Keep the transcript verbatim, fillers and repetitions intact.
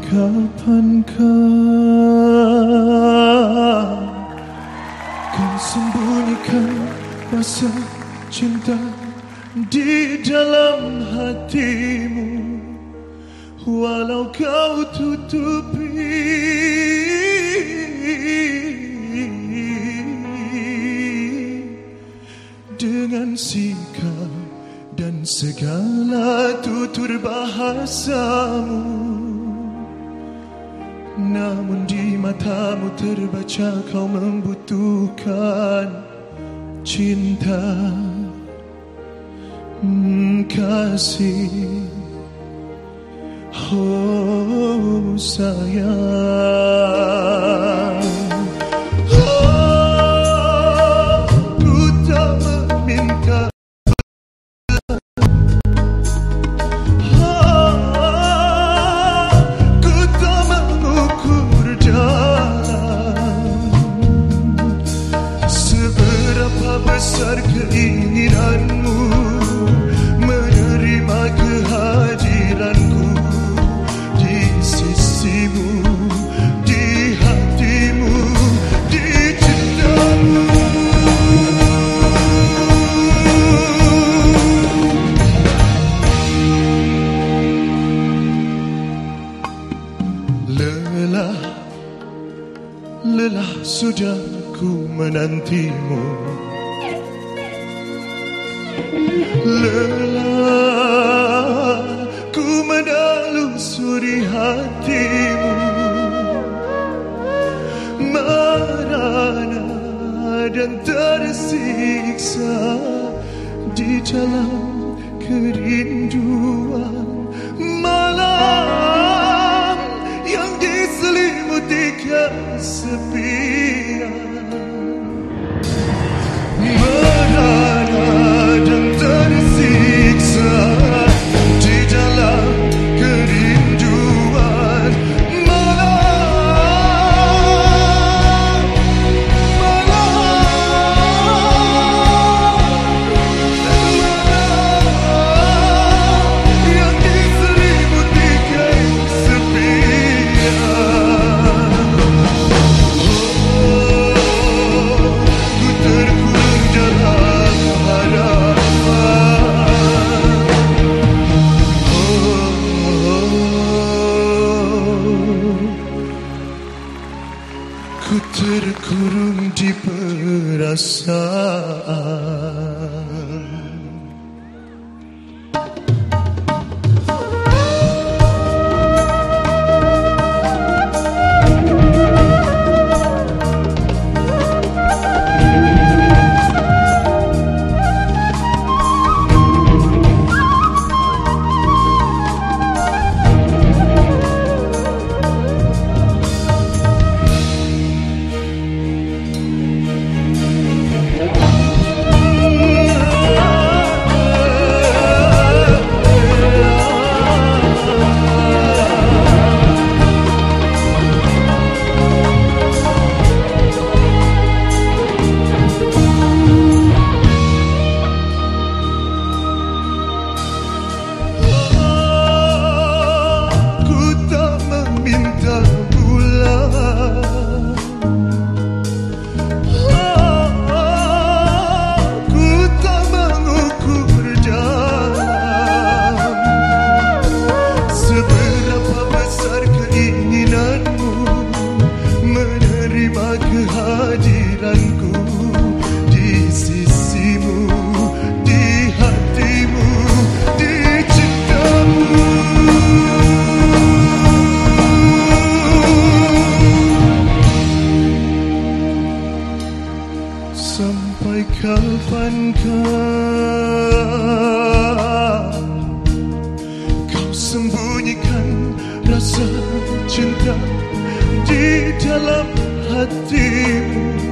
kapankah kau sembunyikan rasa cinta di dalam hatimu, walau kau tutupi dengan sikap dan segala tutur bahasamu. Namun di matamu terbaca kau membutuhkan cinta, hmm, kasih, oh sayang. Oh, ku tak meminta, besar keinginanmu menerima kehadiranku di sisimu, di hatimu, di cintamu. Lelah, lelah sudah ku menantimu. Lelah ku menelusuri hatimu, merana dan tersiksa di dalam kerinduan malam yang diselimuti kesepian. Merana dan tersiksa di dalam kerinduan malam, malam yang diselimuti kesepian. Oh, ku terkurung dalam harapan. Ku terkurung di perasaan. Kehadiranku di sisimu, di hatimu, di cintamu. Sampai kapankah kau sembunyikan rasa cinta di dalam hatimu,